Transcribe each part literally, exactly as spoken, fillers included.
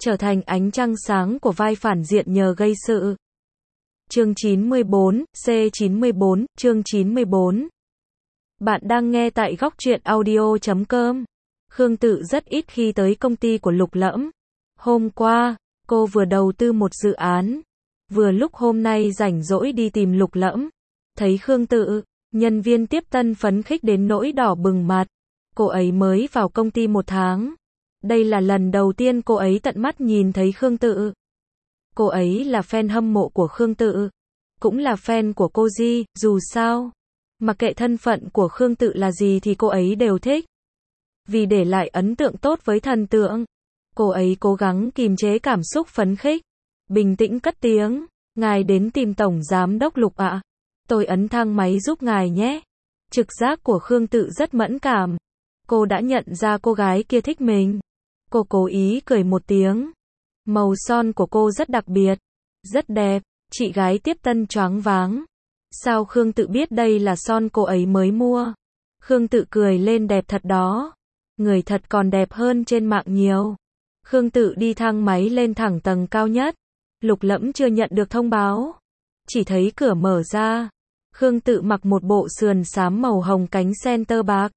trở thành ánh trăng sáng của vai phản diện nhờ gây sự. Chương chín mươi bốn, C chín mươi bốn, chương chín mươi bốn. Bạn đang nghe tại góc truyện audio chấm com. Khương Tự rất ít khi tới công ty của Lục Lẫm. Hôm qua, cô vừa đầu tư một dự án. Vừa lúc hôm nay rảnh rỗi đi tìm Lục Lẫm. Thấy Khương Tự, nhân viên tiếp tân phấn khích đến nỗi đỏ bừng mặt. Cô ấy mới vào công ty một tháng. Đây là lần đầu tiên cô ấy tận mắt nhìn thấy Khương Tự. Cô ấy là fan hâm mộ của Khương Tự. Cũng là fan của cô Di, dù sao. Mặc kệ thân phận của Khương Tự là gì thì cô ấy đều thích. Vì để lại ấn tượng tốt với thần tượng, cô ấy cố gắng kìm chế cảm xúc phấn khích. Bình tĩnh cất tiếng, ngài đến tìm Tổng Giám đốc Lục ạ. Tôi ấn thang máy giúp ngài nhé. Trực giác của Khương Tự rất mẫn cảm. Cô đã nhận ra cô gái kia thích mình. Cô cố ý cười một tiếng. Màu son của cô rất đặc biệt, rất đẹp. Chị gái tiếp tân choáng váng. Sao Khương Tự biết đây là son cô ấy mới mua? Khương Tự cười lên, đẹp thật đó. Người thật còn đẹp hơn trên mạng nhiều. Khương Tự đi thang máy lên thẳng tầng cao nhất. Lục Lẫm chưa nhận được thông báo. Chỉ thấy cửa mở ra. Khương Tự mặc một bộ sườn xám màu hồng cánh sen tơ bạc.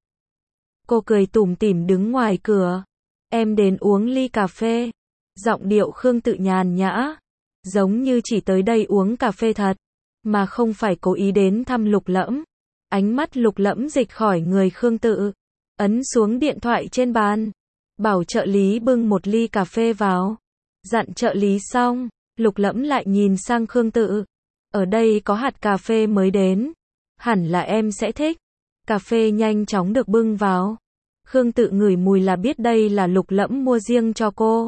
Cô cười tủm tỉm đứng ngoài cửa. Em đến uống ly cà phê. Giọng điệu Khương Tự nhàn nhã. Giống như chỉ tới đây uống cà phê thật. Mà không phải cố ý đến thăm Lục Lẫm. Ánh mắt Lục Lẫm dịch khỏi người Khương Tự. Ấn xuống điện thoại trên bàn. Bảo trợ lý bưng một ly cà phê vào. Dặn trợ lý xong, Lục Lẫm lại nhìn sang Khương Tự. Ở đây có hạt cà phê mới đến. Hẳn là em sẽ thích. Cà phê nhanh chóng được bưng vào. Khương Tự ngửi mùi là biết đây là Lục Lẫm mua riêng cho cô.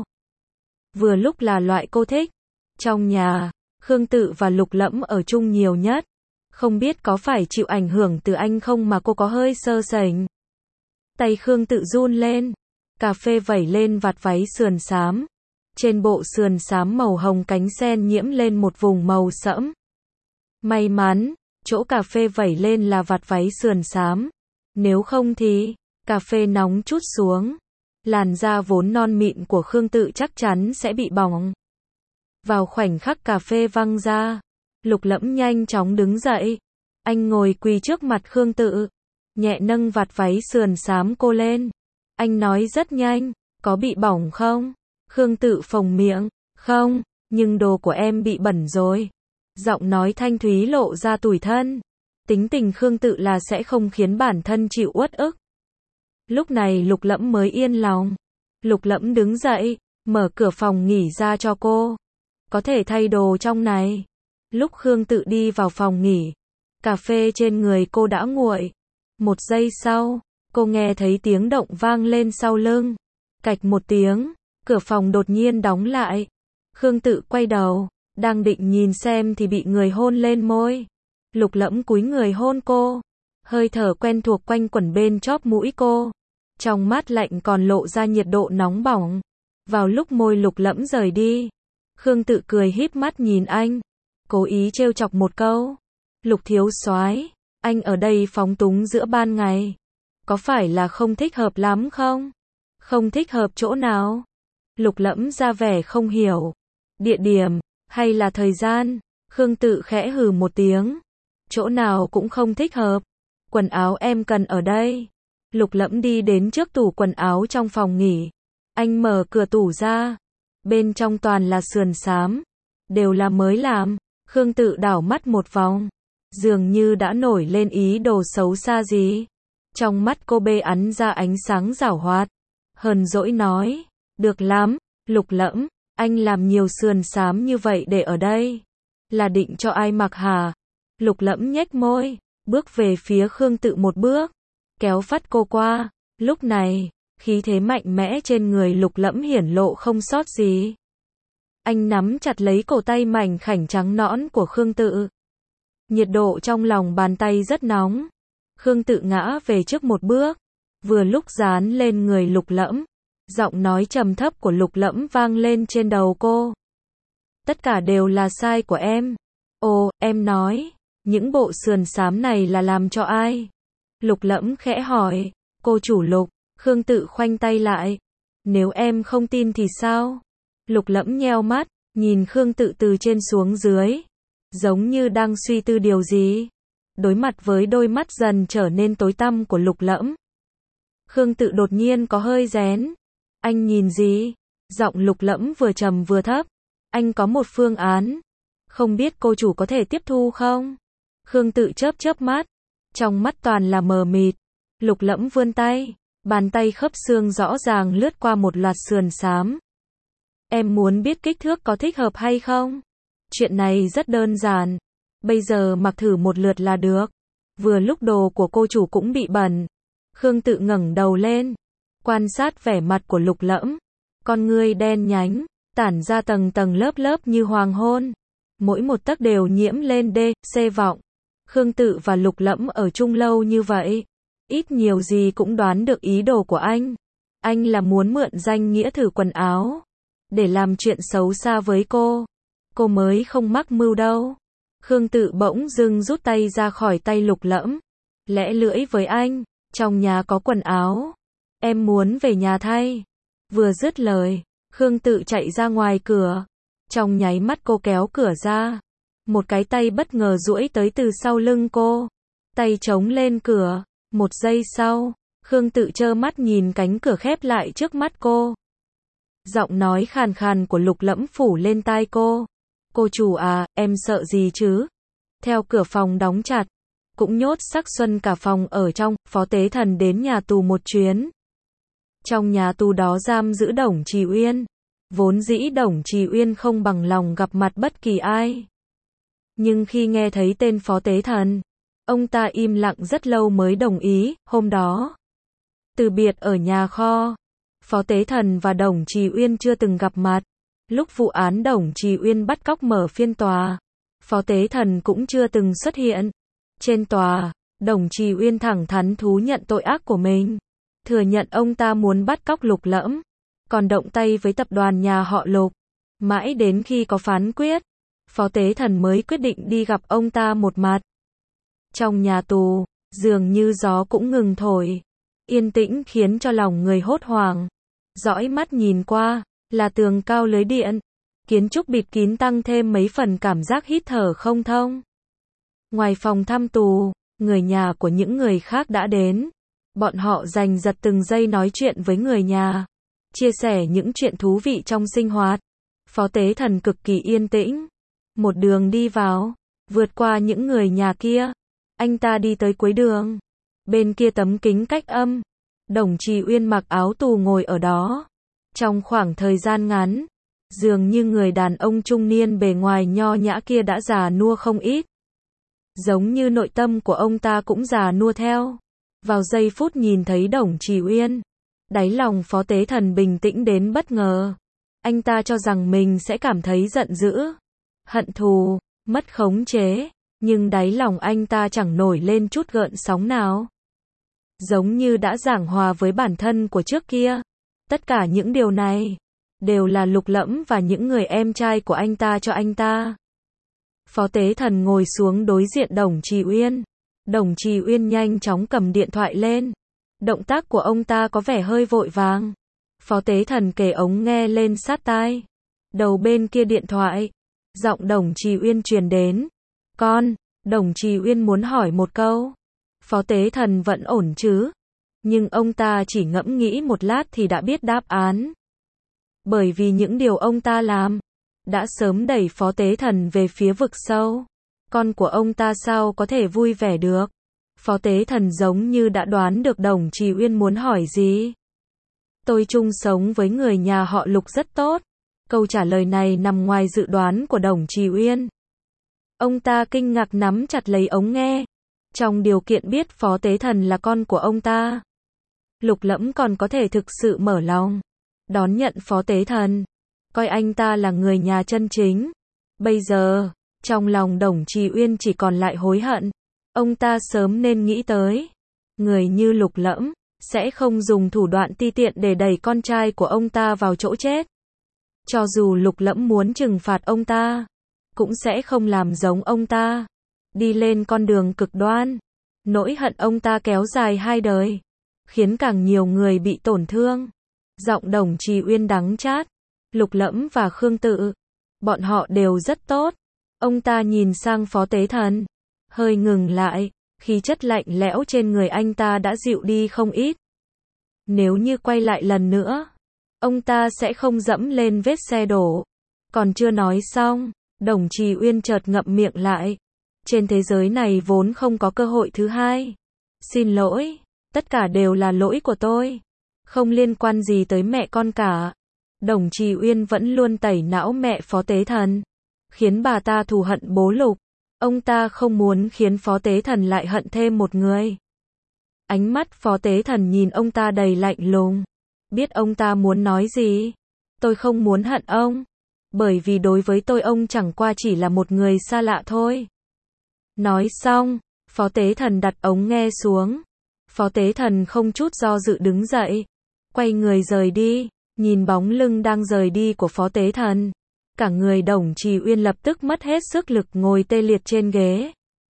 Vừa lúc là loại cô thích. Trong nhà, Khương Tự và Lục Lẫm ở chung nhiều nhất. Không biết có phải chịu ảnh hưởng từ anh không mà cô có hơi sơ sẩy. Tay Khương Tự run lên. Cà phê vẩy lên vạt váy sườn xám. Trên bộ sườn xám màu hồng cánh sen nhiễm lên một vùng màu sẫm. May mắn, chỗ cà phê vẩy lên là vạt váy sườn xám. Nếu không thì, cà phê nóng chút xuống. Làn da vốn non mịn của Khương Tự chắc chắn sẽ bị bỏng. Vào khoảnh khắc cà phê văng ra, Lục Lẫm nhanh chóng đứng dậy. Anh ngồi quỳ trước mặt Khương Tự, nhẹ nâng vạt váy sườn xám cô lên. Anh nói rất nhanh, có bị bỏng không? Khương Tự phồng miệng, không, nhưng đồ của em bị bẩn rồi. Giọng nói thanh thúy lộ ra tủi thân. Tính tình Khương Tự là sẽ không khiến bản thân chịu uất ức. Lúc này Lục Lẫm mới yên lòng. Lục Lẫm đứng dậy, mở cửa phòng nghỉ ra cho cô. Có thể thay đồ trong này. Lúc Khương Tự đi vào phòng nghỉ, cà phê trên người cô đã nguội. Một giây sau, cô nghe thấy tiếng động vang lên sau lưng. Cạch một tiếng, cửa phòng đột nhiên đóng lại. Khương Tự quay đầu, đang định nhìn xem thì bị người hôn lên môi. Lục Lẫm cúi người hôn cô. Hơi thở quen thuộc quanh quẩn bên chóp mũi cô. Trong mắt lạnh còn lộ ra nhiệt độ nóng bỏng. Vào lúc môi Lục Lẫm rời đi, Khương Tự cười híp mắt nhìn anh. Cố ý trêu chọc một câu. Lục thiếu soái, anh ở đây phóng túng giữa ban ngày. Có phải là không thích hợp lắm không? Không thích hợp chỗ nào? Lục Lẫm ra vẻ không hiểu. Địa điểm, hay là thời gian? Khương Tự khẽ hừ một tiếng. Chỗ nào cũng không thích hợp. Quần áo em cần ở đây. Lục Lẫm đi đến trước tủ quần áo trong phòng nghỉ. Anh mở cửa tủ ra. Bên trong toàn là sườn xám. Đều là mới làm. Khương Tự đảo mắt một vòng. Dường như đã nổi lên ý đồ xấu xa gì. Trong mắt cô bê ắn ra ánh sáng giảo hoạt. Hờn dỗi nói. Được lắm, Lục Lẫm. Anh làm nhiều sườn xám như vậy để ở đây. Là định cho ai mặc hả? Lục Lẫm nhếch môi. Bước về phía Khương Tự một bước. Kéo phắt cô qua. Lúc này, khí thế mạnh mẽ trên người Lục Lẫm hiển lộ không sót gì. Anh nắm chặt lấy cổ tay mảnh khảnh trắng nõn của Khương Tự. Nhiệt độ trong lòng bàn tay rất nóng. Khương Tự ngã về trước một bước. Vừa lúc dán lên người Lục Lẫm. Giọng nói trầm thấp của Lục Lẫm vang lên trên đầu cô. Tất cả đều là sai của em. Ồ, em nói, những bộ sườn xám này là làm cho ai? Lục Lẫm khẽ hỏi. Cô chủ Lục. Khương Tự khoanh tay lại. Nếu em không tin thì sao? Lục Lẫm nheo mắt, nhìn Khương Tự từ trên xuống dưới, giống như đang suy tư điều gì. Đối mặt với đôi mắt dần trở nên tối tăm của Lục Lẫm, Khương Tự đột nhiên có hơi rén. Anh nhìn gì? Giọng Lục Lẫm vừa trầm vừa thấp. Anh có một phương án. Không biết cô chủ có thể tiếp thu không? Khương Tự chớp chớp mắt. Trong mắt toàn là mờ mịt. Lục Lẫm vươn tay. Bàn tay khớp xương rõ ràng lướt qua một loạt sườn xám. Em muốn biết kích thước có thích hợp hay không? Chuyện này rất đơn giản. Bây giờ mặc thử một lượt là được. Vừa lúc đồ của cô chủ cũng bị bẩn. Khương Tự ngẩng đầu lên. Quan sát vẻ mặt của Lục Lẫm. Con ngươi đen nhánh, tản ra tầng tầng lớp lớp như hoàng hôn. Mỗi một tấc đều nhiễm lên đê, xê vọng. Khương Tự và Lục Lẫm ở chung lâu như vậy. Ít nhiều gì cũng đoán được ý đồ của anh. Anh là muốn mượn danh nghĩa thử quần áo. Để làm chuyện xấu xa với cô. Cô mới không mắc mưu đâu. Khương Tự bỗng dưng rút tay ra khỏi tay Lục Lẫm. Lẽ lưỡi với anh. Trong nhà có quần áo. Em muốn về nhà thay. Vừa dứt lời, Khương Tự chạy ra ngoài cửa. Trong nháy mắt cô kéo cửa ra. Một cái tay bất ngờ duỗi tới từ sau lưng cô. Tay chống lên cửa. Một giây sau, Khương Tự trơ mắt nhìn cánh cửa khép lại trước mắt cô. Giọng nói khàn khàn của Lục Lẫm phủ lên tai cô. Cô chủ à, em sợ gì chứ? Theo cửa phòng đóng chặt, cũng nhốt Sắc Xuân cả phòng ở trong, Phó Tế Thần đến nhà tù một chuyến. Trong nhà tù đó giam giữ Đồng Trì Uyên. Vốn dĩ Đồng Trì Uyên không bằng lòng gặp mặt bất kỳ ai. Nhưng khi nghe thấy tên Phó Tế Thần, ông ta im lặng rất lâu mới đồng ý. Hôm đó, từ biệt ở nhà kho, Phó Tế Thần và Đồng Trì Uyên chưa từng gặp mặt. Lúc vụ án Đồng Trì Uyên bắt cóc mở phiên tòa, Phó Tế Thần cũng chưa từng xuất hiện. Trên tòa, Đồng Trì Uyên thẳng thắn thú nhận tội ác của mình, thừa nhận ông ta muốn bắt cóc Lục Lẫm, còn động tay với tập đoàn nhà họ Lục. Mãi đến khi có phán quyết, Phó Tế Thần mới quyết định đi gặp ông ta một mặt. Trong nhà tù, dường như gió cũng ngừng thổi, yên tĩnh khiến cho lòng người hốt hoảng. Dõi mắt nhìn qua, là tường cao lưới điện, kiến trúc bịt kín tăng thêm mấy phần cảm giác hít thở không thông. Ngoài phòng thăm tù, người nhà của những người khác đã đến. Bọn họ giành giật từng giây nói chuyện với người nhà, chia sẻ những chuyện thú vị trong sinh hoạt. Phó Tế Thần cực kỳ yên tĩnh. Một đường đi vào, vượt qua những người nhà kia. Anh ta đi tới cuối đường. Bên kia tấm kính cách âm, Đồng Trì Uyên mặc áo tù ngồi ở đó. Trong khoảng thời gian ngắn, dường như người đàn ông trung niên bề ngoài nho nhã kia đã già nua không ít. Giống như nội tâm của ông ta cũng già nua theo. Vào giây phút nhìn thấy Đồng Trì Uyên, đáy lòng Phó Tế Thần bình tĩnh đến bất ngờ. Anh ta cho rằng mình sẽ cảm thấy giận dữ, hận thù, mất khống chế, nhưng đáy lòng anh ta chẳng nổi lên chút gợn sóng nào. Giống như đã giảng hòa với bản thân của trước kia. Tất cả những điều này đều là Lục Lẫm và những người em trai của anh ta cho anh ta. Phó Tế Thần ngồi xuống đối diện Đồng Trì Uyên. Đồng Trì Uyên nhanh chóng cầm điện thoại lên. Động tác của ông ta có vẻ hơi vội vàng. Phó Tế Thần kề ống nghe lên sát tai. Đầu bên kia điện thoại, giọng Đồng Trì Uyên truyền đến. Con, Đồng Trì Uyên muốn hỏi một câu. Phó Tế Thần vẫn ổn chứ? Nhưng ông ta chỉ ngẫm nghĩ một lát thì đã biết đáp án. Bởi vì những điều ông ta làm đã sớm đẩy Phó Tế Thần về phía vực sâu. Con của ông ta sao có thể vui vẻ được? Phó Tế Thần giống như đã đoán được Đồng Trì Uyên muốn hỏi gì. Tôi chung sống với người nhà họ Lục rất tốt. Câu trả lời này nằm ngoài dự đoán của Đồng Trì Uyên. Ông ta kinh ngạc nắm chặt lấy ống nghe. Trong điều kiện biết Phó Tế Thần là con của ông ta, Lục Lẫm còn có thể thực sự mở lòng đón nhận Phó Tế Thần, coi anh ta là người nhà chân chính. Bây giờ, trong lòng Đồng Trì Uyên chỉ còn lại hối hận. Ông ta sớm nên nghĩ tới, người như Lục Lẫm sẽ không dùng thủ đoạn ti tiện để đẩy con trai của ông ta vào chỗ chết. Cho dù Lục Lẫm muốn trừng phạt ông ta, cũng sẽ không làm giống ông ta, đi lên con đường cực đoan. Nỗi hận ông ta kéo dài hai đời, khiến càng nhiều người bị tổn thương. Giọng Đồng Trì Uyên đắng chát. Lục Lẫm và Khương Tự. Bọn họ đều rất tốt. Ông ta nhìn sang Phó Tế Thần. Hơi ngừng lại, khí chất lạnh lẽo trên người anh ta đã dịu đi không ít. Nếu như quay lại lần nữa, ông ta sẽ không dẫm lên vết xe đổ. Còn chưa nói xong, Đồng Trì Uyên chợt ngậm miệng lại. Trên thế giới này vốn không có cơ hội thứ hai. Xin lỗi, tất cả đều là lỗi của tôi. Không liên quan gì tới mẹ con cả. Đồng Trì Uyên vẫn luôn tẩy não mẹ Phó Tế Thần, khiến bà ta thù hận bố Lục. Ông ta không muốn khiến Phó Tế Thần lại hận thêm một người. Ánh mắt Phó Tế Thần nhìn ông ta đầy lạnh lùng. Biết ông ta muốn nói gì? Tôi không muốn hận ông. Bởi vì đối với tôi ông chẳng qua chỉ là một người xa lạ thôi. Nói xong, Phó Tế Thần đặt ống nghe xuống. Phó Tế Thần không chút do dự đứng dậy, quay người rời đi. Nhìn bóng lưng đang rời đi của Phó Tế Thần, cả người Đồng Trì Uyên lập tức mất hết sức lực ngồi tê liệt trên ghế.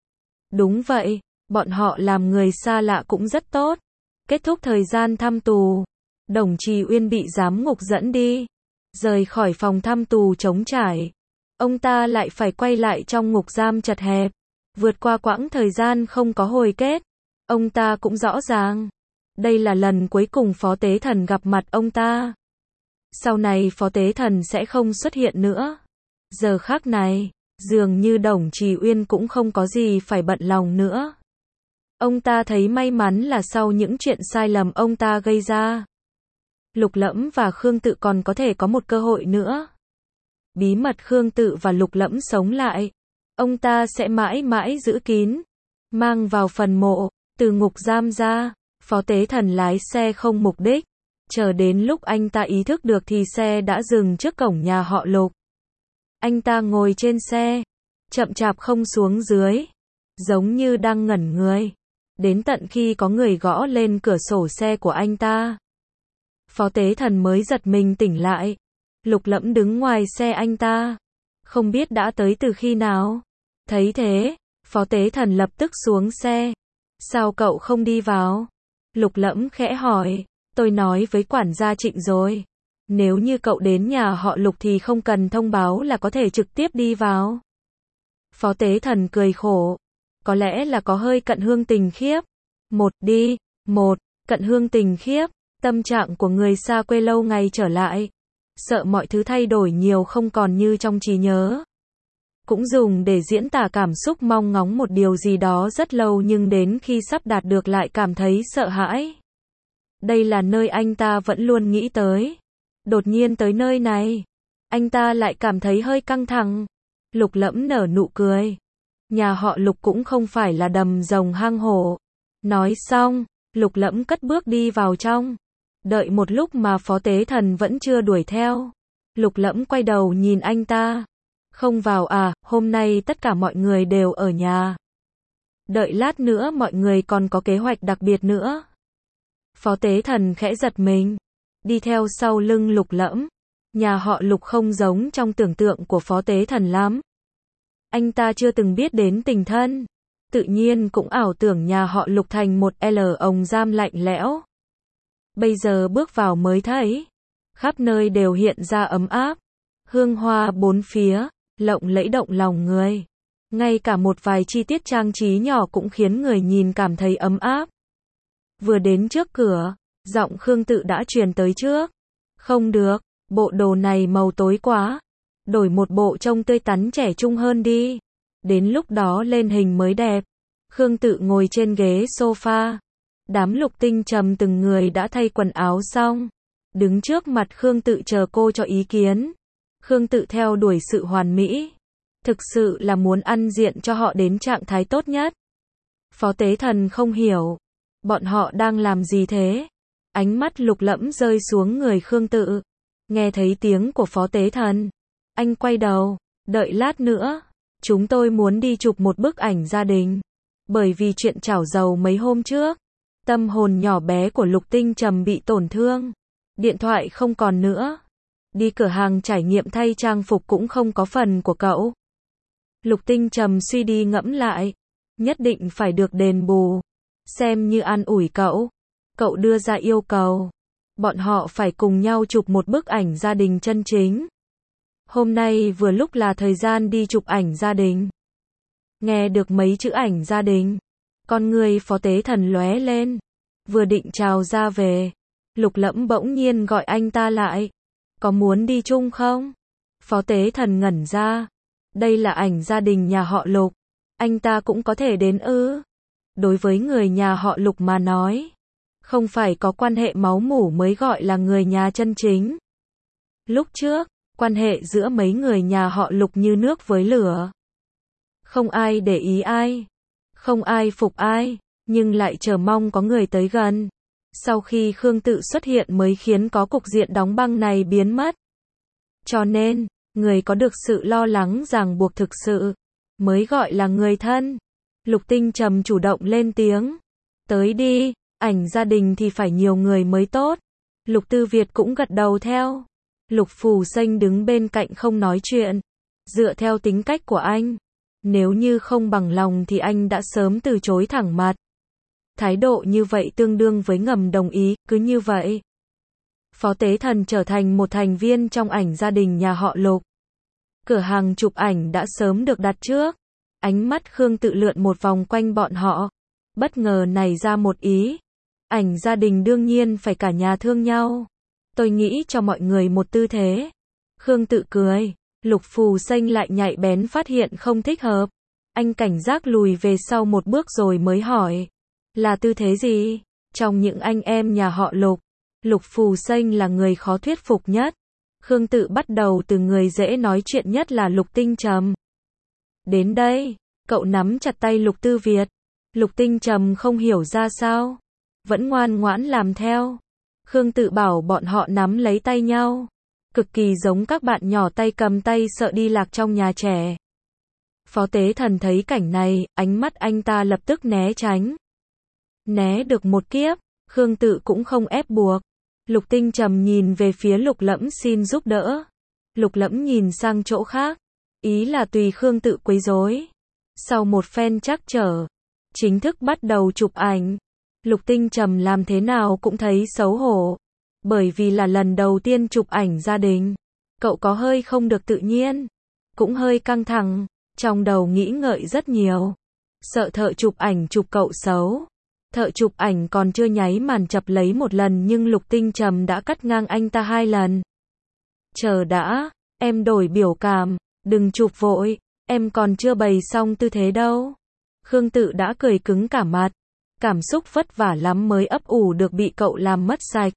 Đúng vậy, bọn họ làm người xa lạ cũng rất tốt. Kết thúc thời gian thăm tù, Đồng Trì Uyên bị giám ngục dẫn đi, rời khỏi phòng thăm tù trống trải. Ông ta lại phải quay lại trong ngục giam chật hẹp, vượt qua quãng thời gian không có hồi kết. Ông ta cũng rõ ràng, đây là lần cuối cùng Phó Tế Thần gặp mặt ông ta. Sau này Phó Tế Thần sẽ không xuất hiện nữa. Giờ khắc này, dường như Đồng Trì Uyên cũng không có gì phải bận lòng nữa. Ông ta thấy may mắn là sau những chuyện sai lầm ông ta gây ra, Lục Lẫm và Khương Tự còn có thể có một cơ hội nữa. Bí mật Khương Tự và Lục Lẫm sống lại, ông ta sẽ mãi mãi giữ kín, mang vào phần mộ. Từ ngục giam ra, Phó Tế Thần lái xe không mục đích. Chờ đến lúc anh ta ý thức được thì xe đã dừng trước cổng nhà họ Lục. Anh ta ngồi trên xe, chậm chạp không xuống dưới, giống như đang ngẩn người. Đến tận khi có người gõ lên cửa sổ xe của anh ta, Phó Tế Thần mới giật mình tỉnh lại. Lục Lẫm đứng ngoài xe anh ta, không biết đã tới từ khi nào. Thấy thế, Phó Tế Thần lập tức xuống xe. Sao cậu không đi vào? Lục Lẫm khẽ hỏi. Tôi nói với quản gia Trịnh rồi. Nếu như cậu đến nhà họ Lục thì không cần thông báo là có thể trực tiếp đi vào. Phó Tế Thần cười khổ. Có lẽ là có hơi cận hương tình khiếp. Một đi, một, cận hương tình khiếp. Tâm trạng của người xa quê lâu ngày trở lại. Sợ mọi thứ thay đổi nhiều không còn như trong trí nhớ. Cũng dùng để diễn tả cảm xúc mong ngóng một điều gì đó rất lâu nhưng đến khi sắp đạt được lại cảm thấy sợ hãi. Đây là nơi anh ta vẫn luôn nghĩ tới. Đột nhiên tới nơi này, anh ta lại cảm thấy hơi căng thẳng. Lục Lẫm nở nụ cười. Nhà họ Lục cũng không phải là đầm rồng hang hổ. Nói xong, Lục Lẫm cất bước đi vào trong. Đợi một lúc mà Phó Tế Thần vẫn chưa đuổi theo. Lục Lẫm quay đầu nhìn anh ta. Không vào à, hôm nay tất cả mọi người đều ở nhà. Đợi lát nữa mọi người còn có kế hoạch đặc biệt nữa. Phó Tế Thần khẽ giật mình, đi theo sau lưng Lục Lẫm. Nhà họ Lục không giống trong tưởng tượng của Phó Tế Thần lắm. Anh ta chưa từng biết đến tình thân, tự nhiên cũng ảo tưởng nhà họ Lục thành một L ồng giam lạnh lẽo. Bây giờ bước vào mới thấy, khắp nơi đều hiện ra ấm áp, hương hoa bốn phía, lộng lẫy động lòng người. Ngay cả một vài chi tiết trang trí nhỏ cũng khiến người nhìn cảm thấy ấm áp. Vừa đến trước cửa, giọng Khương Tự đã truyền tới trước. Không được, bộ đồ này màu tối quá. Đổi một bộ trông tươi tắn trẻ trung hơn đi. Đến lúc đó lên hình mới đẹp. Khương Tự ngồi trên ghế sofa. Đám Lục Tinh Trầm từng người đã thay quần áo xong. Đứng trước mặt Khương Tự chờ cô cho ý kiến. Khương Tự theo đuổi sự hoàn mỹ. Thực sự là muốn ăn diện cho họ đến trạng thái tốt nhất. Phó Tế Thần không hiểu. Bọn họ đang làm gì thế? Ánh mắt Lục Lẫm rơi xuống người Khương Tự. Nghe thấy tiếng của Phó Tế Thần, anh quay đầu. Đợi lát nữa, chúng tôi muốn đi chụp một bức ảnh gia đình. Bởi vì chuyện chảo dầu mấy hôm trước, tâm hồn nhỏ bé của Lục Tinh Trầm bị tổn thương. Điện thoại không còn nữa. Đi cửa hàng trải nghiệm thay trang phục cũng không có phần của cậu. Lục Tinh Trầm suy đi ngẫm lại. Nhất định phải được đền bù. Xem như an ủi cậu. Cậu đưa ra yêu cầu. bọn họ phải cùng nhau chụp một bức ảnh gia đình chân chính. Hôm nay vừa lúc là thời gian đi chụp ảnh gia đình. Nghe được mấy chữ ảnh gia đình, con người Phó Tế Thần lóe lên, vừa định chào ra về, Lục Lẫm bỗng nhiên gọi anh ta lại. Có muốn đi chung không? Phó Tế Thần ngẩn ra. Đây là ảnh gia đình nhà họ Lục. Anh ta cũng có thể đến ư? Đối với người nhà họ Lục mà nói, không phải có quan hệ máu mủ mới gọi là người nhà chân chính. Lúc trước, quan hệ giữa mấy người nhà họ Lục như nước với lửa. Không ai để ý ai, không ai phục ai, nhưng lại chờ mong có người tới gần. Sau khi Khương Tự xuất hiện mới khiến có cục diện đóng băng này biến mất. Cho nên, người có được sự lo lắng ràng buộc thực sự, mới gọi là người thân. Lục Tinh Trầm chủ động lên tiếng. Tới đi, ảnh gia đình thì phải nhiều người mới tốt. Lục Tư Việt cũng gật đầu theo. Lục Phù Sinh đứng bên cạnh không nói chuyện. Dựa theo tính cách của anh, nếu như không bằng lòng thì anh đã sớm từ chối thẳng mặt. Thái độ như vậy tương đương với ngầm đồng ý, cứ như vậy. Phó Tế Thần trở thành một thành viên trong ảnh gia đình nhà họ Lục. Cửa hàng chụp ảnh đã sớm được đặt trước. Ánh mắt Khương Tự lượn một vòng quanh bọn họ. Bất ngờ nảy ra một ý. Ảnh gia đình đương nhiên phải cả nhà thương nhau. Tôi nghĩ cho mọi người một tư thế. Khương Tự cười. Lục Phù Sinh lại nhạy bén phát hiện không thích hợp. Anh cảnh giác lùi về sau một bước rồi mới hỏi. Là tư thế gì? Trong những anh em nhà họ Lục, Lục Phù Sinh là người khó thuyết phục nhất. Khương Tự bắt đầu từ người dễ nói chuyện nhất là Lục Tinh Trầm. Đến đây, cậu nắm chặt tay Lục Tư Việt. Lục Tinh Trầm không hiểu ra sao, vẫn ngoan ngoãn làm theo. Khương Tự bảo bọn họ nắm lấy tay nhau, cực kỳ giống các bạn nhỏ tay cầm tay sợ đi lạc trong nhà trẻ. Phó Tế Thần thấy cảnh này, ánh mắt anh ta lập tức né tránh. Né được một kiếp, Khương Tự cũng không ép buộc. Lục Tinh Trầm nhìn về phía Lục Lẫm xin giúp đỡ. Lục Lẫm nhìn sang chỗ khác, ý là tùy Khương Tự quấy rối. Sau một phen trắc trở, chính thức bắt đầu chụp ảnh. Lục Tinh Trầm làm thế nào cũng thấy xấu hổ, bởi vì là lần đầu tiên chụp ảnh gia đình. Cậu có hơi không được tự nhiên, cũng hơi căng thẳng, trong đầu nghĩ ngợi rất nhiều. Sợ thợ chụp ảnh chụp cậu xấu. Thợ chụp ảnh còn chưa nháy màn chập lấy một lần nhưng Lục Tinh Trầm đã cắt ngang anh ta hai lần. Chờ đã, em đổi biểu cảm, đừng chụp vội, em còn chưa bày xong tư thế đâu. Khương Tự đã cười cứng cả mặt, cảm xúc vất vả lắm mới ấp ủ được bị cậu làm mất sạch.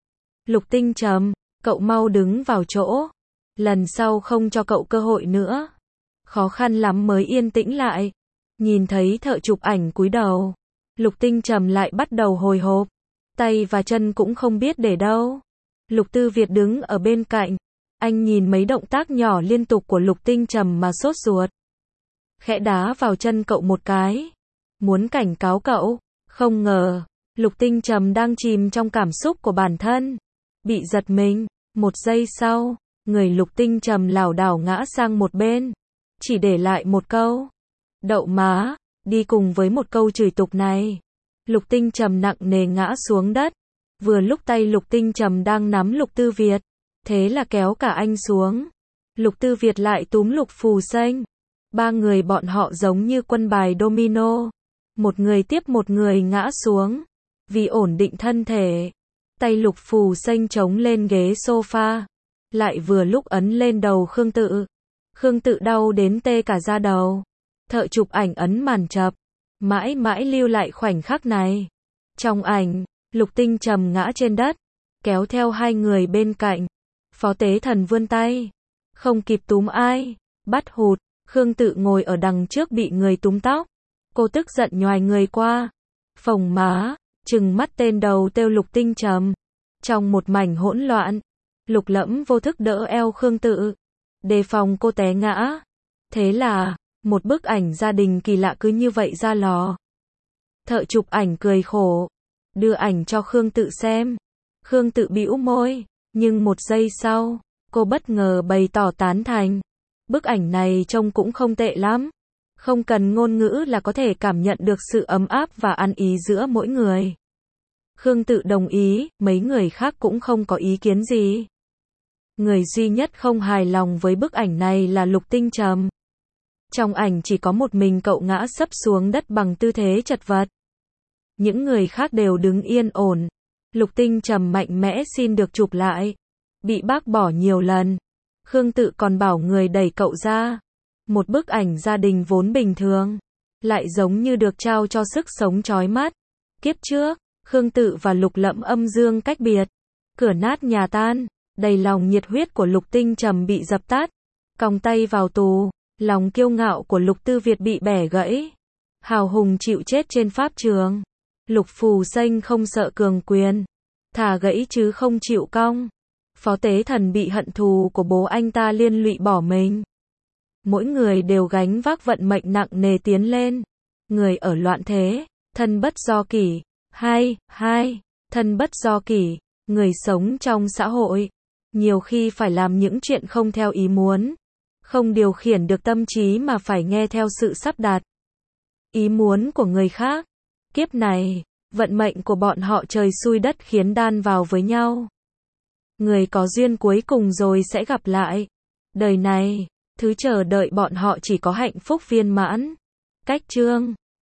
Lục Tinh Trầm, cậu mau đứng vào chỗ, lần sau không cho cậu cơ hội nữa. Khó khăn lắm mới yên tĩnh lại, nhìn thấy thợ chụp ảnh cúi đầu. Lục Tinh Trầm lại bắt đầu hồi hộp, tay và chân cũng không biết để đâu. Lục Tư Việt đứng ở bên cạnh, anh nhìn mấy động tác nhỏ liên tục của Lục Tinh Trầm mà sốt ruột. Khẽ đá vào chân cậu một cái, muốn cảnh cáo cậu, không ngờ, Lục Tinh Trầm đang chìm trong cảm xúc của bản thân, bị giật mình. Một giây sau, người Lục Tinh Trầm lảo đảo ngã sang một bên, chỉ để lại một câu, đậu má. Đi cùng với một câu chửi tục này, Lục Tinh Trầm nặng nề ngã xuống đất. Vừa lúc tay Lục Tinh Trầm đang nắm Lục Tư Việt, thế là kéo cả anh xuống. Lục Tư Việt lại túm Lục Phù Sinh. Ba người bọn họ giống như quân bài domino, một người tiếp một người ngã xuống. Vì ổn định thân thể, tay Lục Phù Sinh chống lên ghế sofa, lại vừa lúc ấn lên đầu Khương Tự. Khương Tự đau đến tê cả da đầu. Thợ chụp ảnh ấn màn chập, mãi mãi lưu lại khoảnh khắc này. Trong ảnh, Lục Tinh Trầm ngã trên đất, kéo theo hai người bên cạnh. Phó Tế Thần vươn tay, không kịp túm ai, bắt hụt. Khương Tự ngồi ở đằng trước bị người túm tóc. Cô tức giận nhoài người qua, phồng má, trừng mắt tên đầu têu Lục Tinh Trầm. Trong một mảnh hỗn loạn, Lục Lẫm vô thức đỡ eo Khương Tự, đề phòng cô té ngã. Thế là một bức ảnh gia đình kỳ lạ cứ như vậy ra lò. Thợ chụp ảnh cười khổ, đưa ảnh cho Khương Tự xem. Khương Tự bĩu môi, nhưng một giây sau, cô bất ngờ bày tỏ tán thành. Bức ảnh này trông cũng không tệ lắm. Không cần ngôn ngữ là có thể cảm nhận được sự ấm áp và ăn ý giữa mỗi người. Khương Tự đồng ý, mấy người khác cũng không có ý kiến gì. Người duy nhất không hài lòng với bức ảnh này là Lục Tinh Trầm. Trong ảnh chỉ có một mình cậu ngã sấp xuống đất bằng tư thế chật vật. Những người khác đều đứng yên ổn. Lục Tinh Trầm mạnh mẽ xin được chụp lại. Bị bác bỏ nhiều lần. Khương Tự còn bảo người đẩy cậu ra. Một bức ảnh gia đình vốn bình thường, lại giống như được trao cho sức sống chói mắt. Kiếp trước, Khương Tự và Lục Lậm âm dương cách biệt. Cửa nát nhà tan, đầy lòng nhiệt huyết của Lục Tinh Trầm bị dập tắt. Còng tay vào tù, lòng kiêu ngạo của Lục Tư Việt bị bẻ gãy. Hào hùng chịu chết trên pháp trường. Lục Phù Sênh không sợ cường quyền, thà gãy chứ không chịu cong. Phó Tế Thần bị hận thù của bố anh ta liên lụy bỏ mình. Mỗi người đều gánh vác vận mệnh nặng nề tiến lên. Người ở loạn thế, thân bất do kỷ. Hai, hai, thân bất do kỷ. Người sống trong xã hội, nhiều khi phải làm những chuyện không theo ý muốn. Không điều khiển được tâm trí mà phải nghe theo sự sắp đặt, ý muốn của người khác. Kiếp này, vận mệnh của bọn họ trời xui đất khiến đan vào với nhau. Người có duyên cuối cùng rồi sẽ gặp lại. Đời này, thứ chờ đợi bọn họ chỉ có hạnh phúc viên mãn. Cách chương